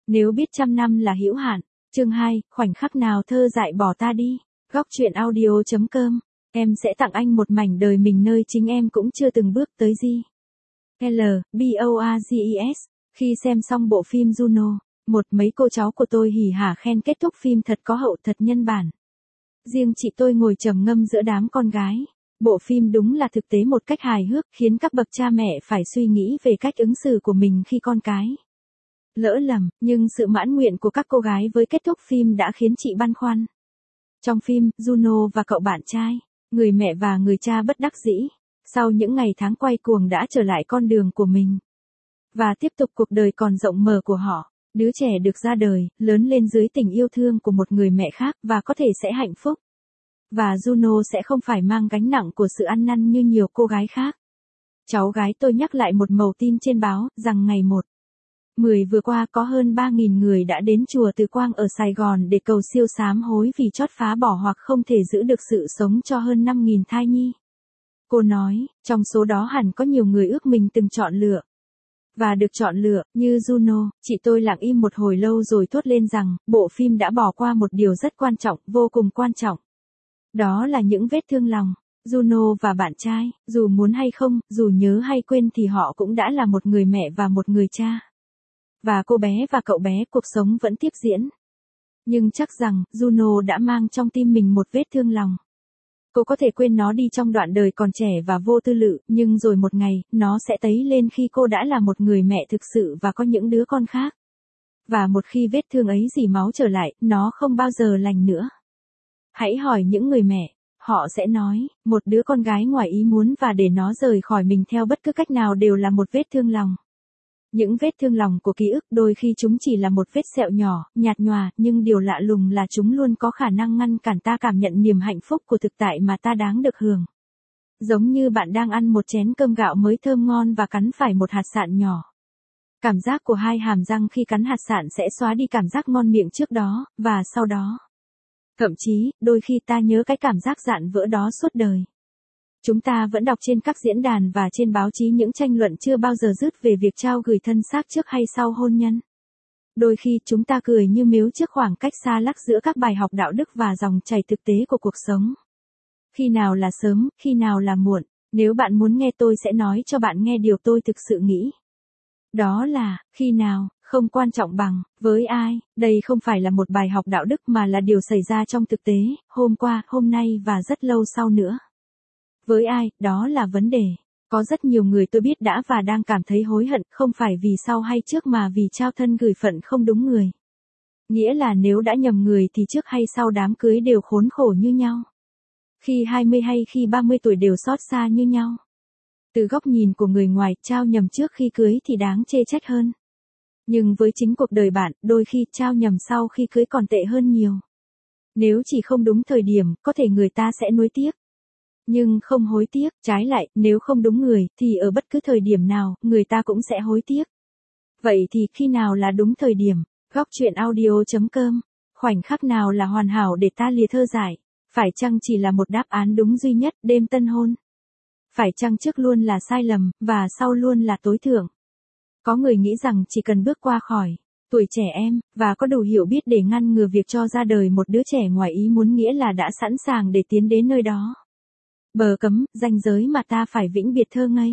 Nếu biết trăm năm là hữu hạn. Chương 2, khoảnh khắc nào thơ dại bỏ ta đi. Góc truyện audio.com. Em sẽ tặng anh một mảnh đời mình nơi chính em cũng chưa từng bước tới gì. L. Boarges. Khi xem xong bộ phim Juno, mấy cô cháu của tôi hỉ hả khen kết thúc phim thật có hậu, thật nhân bản. Riêng chị tôi ngồi trầm ngâm giữa đám con gái. Bộ phim đúng là thực tế một cách hài hước, khiến các bậc cha mẹ phải suy nghĩ về cách ứng xử của mình khi con cái lỡ lầm, nhưng sự mãn nguyện của các cô gái với kết thúc phim đã khiến chị băn khoăn. Trong phim, Juno và cậu bạn trai, người mẹ và người cha bất đắc dĩ, sau những ngày tháng quay cuồng đã trở lại con đường của mình và tiếp tục cuộc đời còn rộng mở của họ. Đứa trẻ được ra đời, lớn lên dưới tình yêu thương của một người mẹ khác và có thể sẽ hạnh phúc. Và Juno sẽ không phải mang gánh nặng của sự ăn năn như nhiều cô gái khác. Cháu gái tôi nhắc lại một mẩu tin trên báo, rằng ngày 1/10 vừa qua có hơn 3.000 người đã đến chùa Từ Quang ở Sài Gòn để cầu siêu sám hối vì chót phá bỏ hoặc không thể giữ được sự sống cho hơn 5.000 thai nhi. Cô nói, trong số đó hẳn có nhiều người ước mình từng chọn lựa và được chọn lựa, như Juno. Chị tôi lặng im một hồi lâu rồi thốt lên rằng, bộ phim đã bỏ qua một điều rất quan trọng, vô cùng quan trọng. Đó là những vết thương lòng. Juno và bạn trai, dù muốn hay không, dù nhớ hay quên thì họ cũng đã là một người mẹ và một người cha. Và cô bé và cậu bé, cuộc sống vẫn tiếp diễn. Nhưng chắc rằng, Juno đã mang trong tim mình một vết thương lòng. Cô có thể quên nó đi trong đoạn đời còn trẻ và vô tư lự, nhưng rồi một ngày, nó sẽ tấy lên khi cô đã là một người mẹ thực sự và có những đứa con khác. Và một khi vết thương ấy rỉ máu trở lại, nó không bao giờ lành nữa. Hãy hỏi những người mẹ, họ sẽ nói, một đứa con gái ngoài ý muốn và để nó rời khỏi mình theo bất cứ cách nào đều là một vết thương lòng. Những vết thương lòng của ký ức đôi khi chúng chỉ là một vết sẹo nhỏ, nhạt nhòa, nhưng điều lạ lùng là chúng luôn có khả năng ngăn cản ta cảm nhận niềm hạnh phúc của thực tại mà ta đáng được hưởng. Giống như bạn đang ăn một chén cơm gạo mới thơm ngon và cắn phải một hạt sạn nhỏ. Cảm giác của hai hàm răng khi cắn hạt sạn sẽ xóa đi cảm giác ngon miệng trước đó, và sau đó. Thậm chí, đôi khi ta nhớ cái cảm giác dạn vỡ đó suốt đời. Chúng ta vẫn đọc trên các diễn đàn và trên báo chí những tranh luận chưa bao giờ dứt về việc trao gửi thân xác trước hay sau hôn nhân. Đôi khi chúng ta cười như mếu trước khoảng cách xa lắc giữa các bài học đạo đức và dòng chảy thực tế của cuộc sống. Khi nào là sớm, khi nào là muộn, nếu bạn muốn nghe tôi sẽ nói cho bạn nghe điều tôi thực sự nghĩ. Đó là, khi nào, không quan trọng bằng, với ai, đây không phải là một bài học đạo đức mà là điều xảy ra trong thực tế, hôm qua, hôm nay và rất lâu sau nữa. Với ai, đó là vấn đề. Có rất nhiều người tôi biết đã và đang cảm thấy hối hận, không phải vì sau hay trước mà vì trao thân gửi phận không đúng người. Nghĩa là nếu đã nhầm người thì trước hay sau đám cưới đều khốn khổ như nhau. Khi 20 hay khi 30 tuổi đều xót xa như nhau. Từ góc nhìn của người ngoài, trao nhầm trước khi cưới thì đáng chê trách hơn. Nhưng với chính cuộc đời bạn, đôi khi trao nhầm sau khi cưới còn tệ hơn nhiều. Nếu chỉ không đúng thời điểm, có thể người ta sẽ nuối tiếc. Nhưng không hối tiếc, trái lại, nếu không đúng người, thì ở bất cứ thời điểm nào, người ta cũng sẽ hối tiếc. Vậy thì khi nào là đúng thời điểm? Góc truyện audio.com. Khoảnh khắc nào là hoàn hảo để ta lìa thơ dại? Phải chăng chỉ là một đáp án đúng duy nhất, đêm tân hôn? Phải chăng trước luôn là sai lầm, và sau luôn là tối thượng? Có người nghĩ rằng chỉ cần bước qua khỏi tuổi trẻ em, và có đủ hiểu biết để ngăn ngừa việc cho ra đời một đứa trẻ ngoài ý muốn nghĩa là đã sẵn sàng để tiến đến nơi đó. Bờ cấm, ranh giới mà ta phải vĩnh biệt thơ ngây.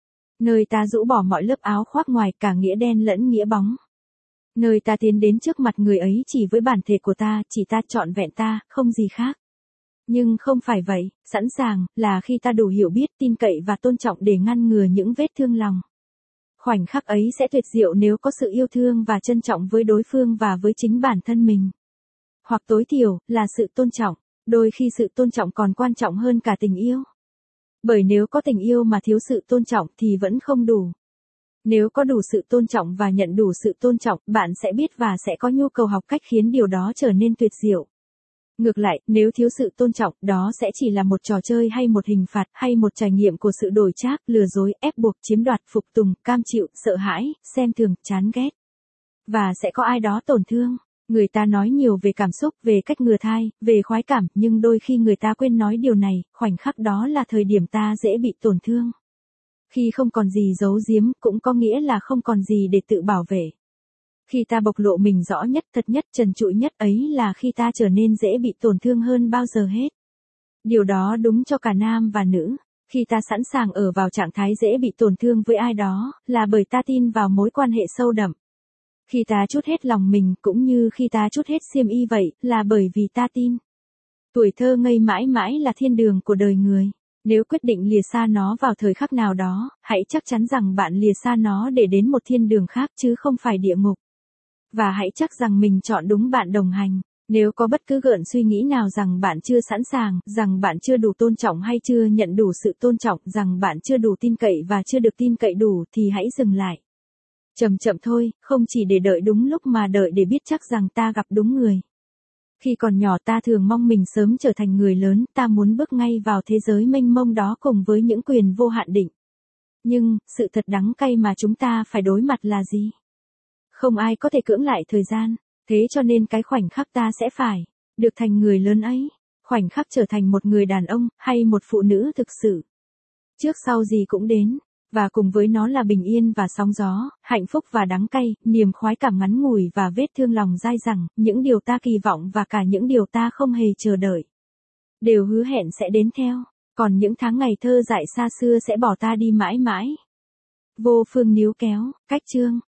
Nơi ta rũ bỏ mọi lớp áo khoác ngoài cả nghĩa đen lẫn nghĩa bóng. Nơi ta tiến đến trước mặt người ấy chỉ với bản thể của ta, chỉ ta trọn vẹn ta, không gì khác. Nhưng không phải vậy, sẵn sàng, là khi ta đủ hiểu biết, tin cậy và tôn trọng để ngăn ngừa những vết thương lòng. Khoảnh khắc ấy sẽ tuyệt diệu nếu có sự yêu thương và trân trọng với đối phương và với chính bản thân mình. Hoặc tối thiểu, là sự tôn trọng. Đôi khi sự tôn trọng còn quan trọng hơn cả tình yêu. Bởi nếu có tình yêu mà thiếu sự tôn trọng thì vẫn không đủ. Nếu có đủ sự tôn trọng và nhận đủ sự tôn trọng, bạn sẽ biết và sẽ có nhu cầu học cách khiến điều đó trở nên tuyệt diệu. Ngược lại, nếu thiếu sự tôn trọng, đó sẽ chỉ là một trò chơi hay một hình phạt hay một trải nghiệm của sự đổi trác, lừa dối, ép buộc, chiếm đoạt, phục tùng, cam chịu, sợ hãi, xem thường, chán ghét. Và sẽ có ai đó tổn thương. Người ta nói nhiều về cảm xúc, về cách ngừa thai, về khoái cảm, nhưng đôi khi người ta quên nói điều này, khoảnh khắc đó là thời điểm ta dễ bị tổn thương. Khi không còn gì giấu giếm, cũng có nghĩa là không còn gì để tự bảo vệ. Khi ta bộc lộ mình rõ nhất, thật nhất, trần trụi nhất ấy là khi ta trở nên dễ bị tổn thương hơn bao giờ hết. Điều đó đúng cho cả nam và nữ. Khi ta sẵn sàng ở vào trạng thái dễ bị tổn thương với ai đó, là bởi ta tin vào mối quan hệ sâu đậm. Khi ta trút hết lòng mình, cũng như khi ta trút hết xiêm y vậy, là bởi vì ta tin. Tuổi thơ ngây mãi mãi là thiên đường của đời người. Nếu quyết định lìa xa nó vào thời khắc nào đó, hãy chắc chắn rằng bạn lìa xa nó để đến một thiên đường khác chứ không phải địa ngục. Và hãy chắc rằng mình chọn đúng bạn đồng hành. Nếu có bất cứ gợn suy nghĩ nào rằng bạn chưa sẵn sàng, rằng bạn chưa đủ tôn trọng hay chưa nhận đủ sự tôn trọng, rằng bạn chưa đủ tin cậy và chưa được tin cậy đủ thì hãy dừng lại. Chậm chậm thôi, không chỉ để đợi đúng lúc mà đợi để biết chắc rằng ta gặp đúng người. Khi còn nhỏ ta thường mong mình sớm trở thành người lớn, ta muốn bước ngay vào thế giới mênh mông đó cùng với những quyền vô hạn định. Nhưng, sự thật đắng cay mà chúng ta phải đối mặt là gì? Không ai có thể cưỡng lại thời gian, thế cho nên cái khoảnh khắc ta sẽ phải được thành người lớn ấy, khoảnh khắc trở thành một người đàn ông hay một phụ nữ thực sự. Trước sau gì cũng đến, và cùng với nó là bình yên và sóng gió, hạnh phúc và đắng cay, niềm khoái cảm ngắn ngủi và vết thương lòng dai dẳng, những điều ta kỳ vọng và cả những điều ta không hề chờ đợi. Đều hứa hẹn sẽ đến theo, còn những tháng ngày thơ dại xa xưa sẽ bỏ ta đi mãi mãi. Vô Phương níu kéo, cách chương.